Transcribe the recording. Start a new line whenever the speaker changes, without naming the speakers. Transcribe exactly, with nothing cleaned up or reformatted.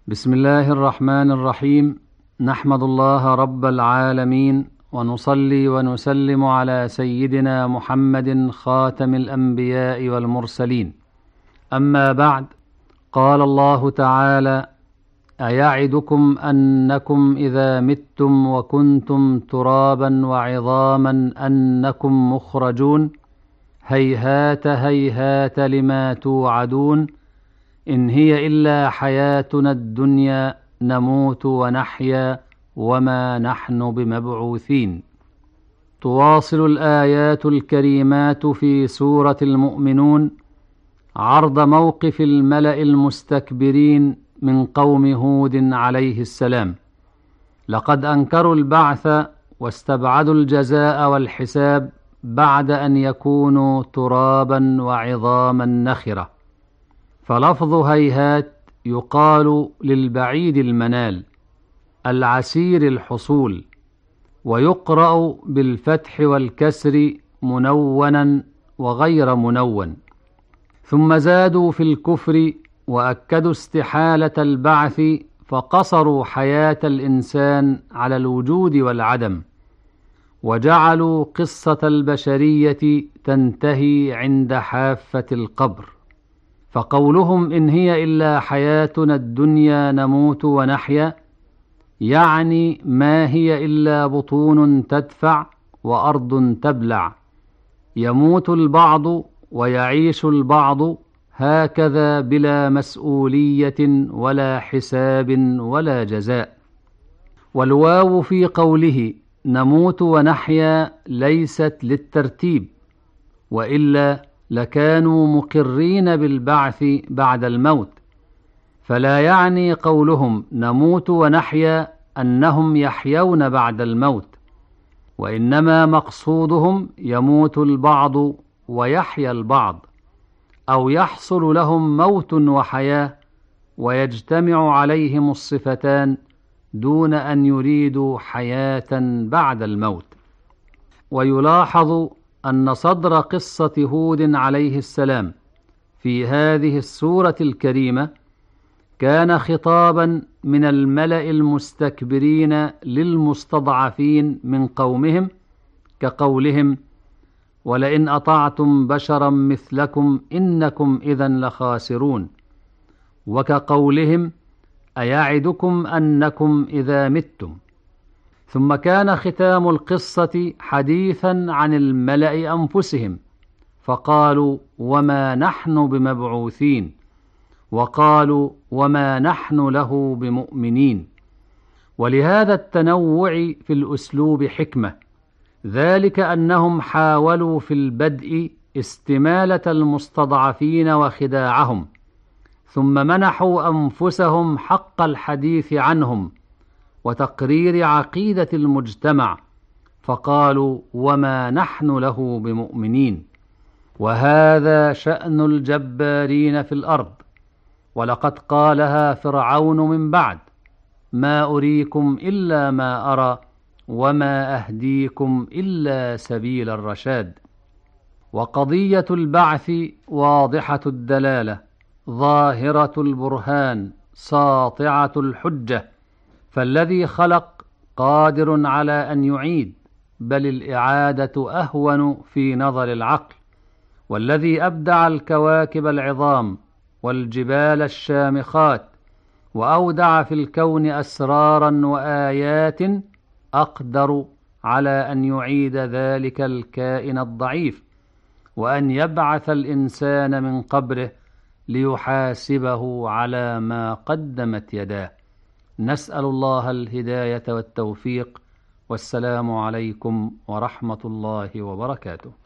بسم الله الرحمن الرحيم. نحمد الله رب العالمين، ونصلي ونسلم على سيدنا محمد خاتم الأنبياء والمرسلين. أما بعد، قال الله تعالى: أيعدكم أنكم إذا متم وكنتم ترابا وعظاما أنكم مخرجون هيهات هيهات لما توعدون إن هي إلا حياتنا الدنيا نموت ونحيا وما نحن بمبعوثين. تواصل الآيات الكريمات في سورة المؤمنون عرض موقف الملأ المستكبرين من قوم هود عليه السلام. لقد أنكروا البعث واستبعدوا الجزاء والحساب بعد أن يكونوا ترابا وعظاما نخرة. فلفظ هيهات يقال للبعيد المنال العسير الحصول، ويقرأ بالفتح والكسر منونا وغير منون. ثم زادوا في الكفر وأكدوا استحالة البعث، فقصروا حياة الإنسان على الوجود والعدم، وجعلوا قصة البشرية تنتهي عند حافة القبر. فقولهم إن هي إلا حياتنا الدنيا نموت ونحيا يعني ما هي إلا بطون تدفع وأرض تبلع، يموت البعض ويعيش البعض هكذا بلا مسؤولية ولا حساب ولا جزاء. والواو في قوله نموت ونحيا ليست للترتيب، وإلا لكانوا مقرين بالبعث بعد الموت. فلا يعني قولهم نموت ونحيا أنهم يحيون بعد الموت، وإنما مقصودهم يموت البعض ويحيا البعض، أو يحصل لهم موت وحياة ويجتمع عليهم الصفتان دون أن يريدوا حياة بعد الموت. ويلاحظ أن صدر قصة هود عليه السلام في هذه السورة الكريمة كان خطابا من الملأ المستكبرين للمستضعفين من قومهم، كقولهم: ولئن أطعتم بشرا مثلكم إنكم إذا لخاسرون، وكقولهم: أيعدكم أنكم إذا متم. ثم كان ختام القصة حديثا عن الملأ أنفسهم، فقالوا: وما نحن بمبعوثين، وقالوا: وما نحن له بمؤمنين. ولهذا التنوع في الأسلوب حكمة، ذلك أنهم حاولوا في البدء استمالة المستضعفين وخداعهم، ثم منحوا أنفسهم حق الحديث عنهم وتقرير عقيدة المجتمع، فقالوا: وما نحن له بمؤمنين. وهذا شأن الجبارين في الأرض. ولقد قالها فرعون من بعد: ما أريكم إلا ما أرى وما أهديكم إلا سبيل الرشاد. وقضية البعث واضحة الدلالة، ظاهرة البرهان، ساطعة الحجة. فالذي خلق قادر على أن يعيد، بل الإعادة أهون في نظر العقل. والذي أبدع الكواكب العظام والجبال الشامخات وأودع في الكون أسرارا وآيات أقدر على أن يعيد ذلك الكائن الضعيف، وأن يبعث الإنسان من قبره ليحاسبه على ما قدمت يداه. نسأل الله الهداية والتوفيق، والسلام عليكم ورحمة الله وبركاته.